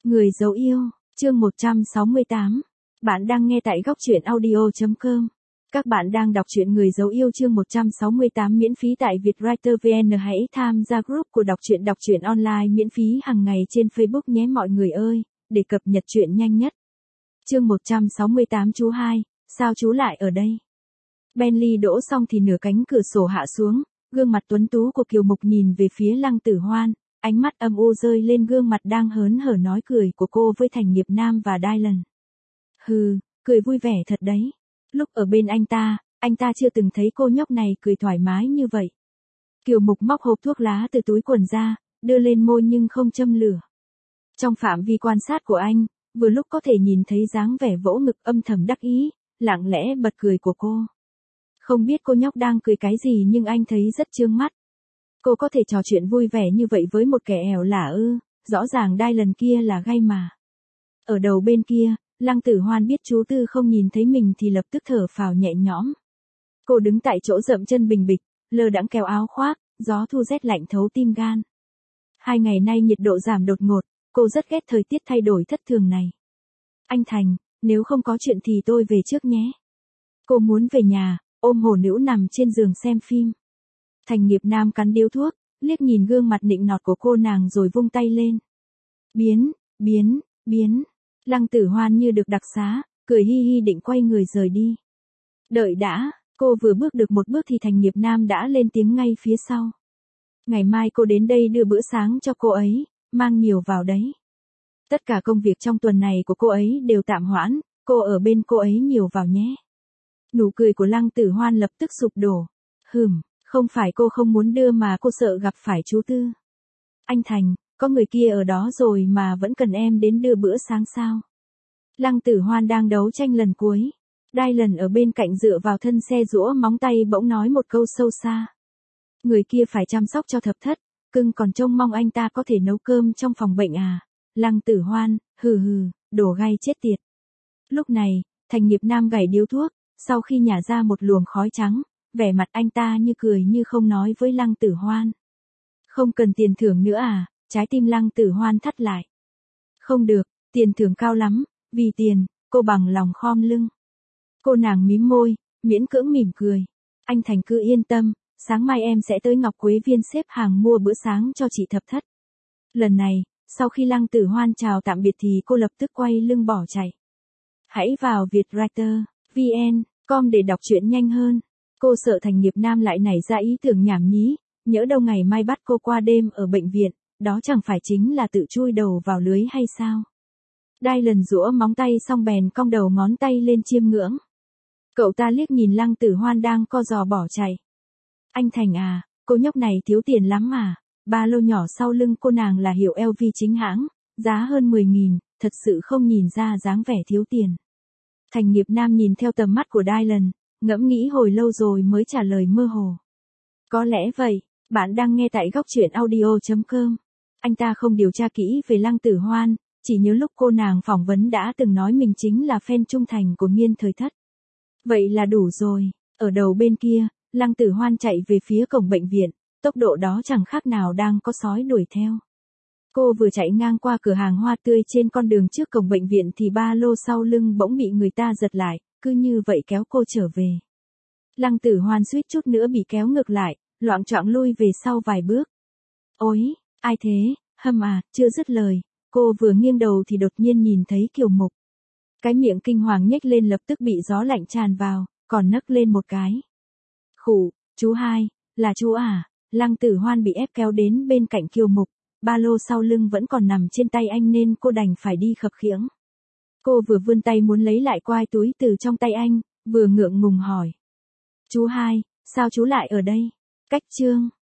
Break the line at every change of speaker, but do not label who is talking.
Người dấu yêu, chương 168. Bạn đang nghe tại góc truyện audio.com. Các bạn đang đọc truyện Người dấu yêu chương 168 miễn phí tại Vietwriter VN. Hãy tham gia group của đọc truyện online miễn phí hàng ngày trên Facebook nhé mọi người ơi, để cập nhật truyện nhanh nhất. Chương 168 chú 2, sao chú lại ở đây? Bentley đỗ xong thì nửa cánh cửa sổ hạ xuống, gương mặt tuấn tú của Kiều Mục nhìn về phía Lăng Tử Hoan, ánh mắt âm u rơi lên gương mặt đang hớn hở nói cười của cô với Thành Nghiệp Nam và Dylan. Hừ, cười vui vẻ thật đấy. Lúc ở bên anh ta chưa từng thấy cô nhóc này cười thoải mái như vậy. Kiều Mục móc hộp thuốc lá từ túi quần ra, đưa lên môi nhưng không châm lửa. Trong phạm vi quan sát của anh, vừa lúc có thể nhìn thấy dáng vẻ vỗ ngực âm thầm đắc ý, lặng lẽ bật cười của cô. Không biết cô nhóc đang cười cái gì nhưng anh thấy rất chướng mắt. Cô có thể trò chuyện vui vẻ như vậy với một kẻ ẻo lả ư, rõ ràng Dylan kia là gay mà. Ở đầu bên kia, Lăng Tử Hoan biết chú Tư không nhìn thấy mình thì lập tức thở phào nhẹ nhõm. Cô đứng tại chỗ dậm chân bình bịch, lơ đãng kéo áo khoác, gió thu rét lạnh thấu tim gan. 2 ngày nay nhiệt độ giảm đột ngột, cô rất ghét thời tiết thay đổi thất thường này. Anh Thành, nếu không có chuyện thì tôi về trước nhé. Cô muốn về nhà, ôm hổ nữ nằm trên giường xem phim. Thành Nghiệp Nam cắn điếu thuốc, liếc nhìn gương mặt nịnh nọt của cô nàng rồi vung tay lên. Biến. Lăng Tử Hoan như được đặc xá, cười hi hi định quay người rời đi. Đợi đã, cô vừa bước được một bước thì Thành Nghiệp Nam đã lên tiếng ngay phía sau. Ngày mai cô đến đây đưa bữa sáng cho cô ấy, mang nhiều vào đấy. Tất cả công việc trong tuần này của cô ấy đều tạm hoãn, cô ở bên cô ấy nhiều vào nhé. Nụ cười của Lăng Tử Hoan lập tức sụp đổ. Không phải cô không muốn đưa mà cô sợ gặp phải chú Tư. Anh Thành, có người kia ở đó rồi mà vẫn cần em đến đưa bữa sáng sao? Lăng Tử Hoan đang đấu tranh lần cuối. Dylan ở bên cạnh dựa vào thân xe giũa móng tay bỗng nói một câu sâu xa. Người kia phải chăm sóc cho thập thất, cưng còn trông mong anh ta có thể nấu cơm trong phòng bệnh à? Lăng Tử Hoan, đổ gay chết tiệt. Lúc này, Thành Nghiệp Nam gảy điếu thuốc, sau khi nhả ra một luồng khói trắng, vẻ mặt anh ta như cười như không nói với Lăng Tử Hoan. Không cần tiền thưởng nữa à? Trái tim Lăng Tử Hoan thắt lại. Không được, tiền thưởng cao lắm, vì tiền, cô bằng lòng khom lưng. Cô nàng mím môi, miễn cưỡng mỉm cười. Anh Thành cứ yên tâm, sáng mai em sẽ tới Ngọc Quế Viên xếp hàng mua bữa sáng cho chị thập thất. Lần này, sau khi Lăng Tử Hoan chào tạm biệt thì cô lập tức quay lưng bỏ chạy. Hãy vào Vietwriter VN.com để đọc truyện nhanh hơn. Cô sợ Thành Nghiệp Nam lại nảy ra ý tưởng nhảm nhí, nhỡ đâu ngày mai bắt cô qua đêm ở bệnh viện, đó chẳng phải chính là tự chui đầu vào lưới hay sao? Dylan giũa móng tay xong bèn cong đầu ngón tay lên chiêm ngưỡng. Cậu ta liếc nhìn Lăng Tử Hoan đang co giò bỏ chạy. Anh Thành à, cô nhóc này thiếu tiền lắm mà, ba lô nhỏ sau lưng cô nàng là hiệu LV chính hãng, giá hơn 10.000, thật sự không nhìn ra dáng vẻ thiếu tiền. Thành Nghiệp Nam nhìn theo tầm mắt của Dylan, ngẫm nghĩ hồi lâu rồi mới trả lời mơ hồ. Có lẽ vậy, bạn đang nghe tại góc truyện audio.com. Anh ta không điều tra kỹ về Lăng Tử Hoan, chỉ nhớ lúc cô nàng phỏng vấn đã từng nói mình chính là fan trung thành của Nghiên Thời Thất. Vậy là đủ rồi, ở đầu bên kia, Lăng Tử Hoan chạy về phía cổng bệnh viện, tốc độ đó chẳng khác nào đang có sói đuổi theo. Cô vừa chạy ngang qua cửa hàng hoa tươi trên con đường trước cổng bệnh viện thì ba lô sau lưng bỗng bị người ta giật lại, cứ như vậy kéo cô trở về. Lăng Tử Hoan suýt chút nữa bị kéo ngược lại, loạng choạng lui về sau vài bước. Ôi, ai thế, chưa dứt lời, cô vừa nghiêng đầu thì đột nhiên nhìn thấy Kiều Mục. Cái miệng kinh hoàng nhếch lên lập tức bị gió lạnh tràn vào, còn nấc lên một cái. Khụ, chú hai, là chú à? Lăng Tử Hoan bị ép kéo đến bên cạnh Kiều Mục, ba lô sau lưng vẫn còn nằm trên tay anh nên cô đành phải đi khập khiễng. Cô vừa vươn tay muốn lấy lại quai túi từ trong tay anh, vừa ngượng ngùng hỏi. Chú hai, sao chú lại ở đây? Cách chương.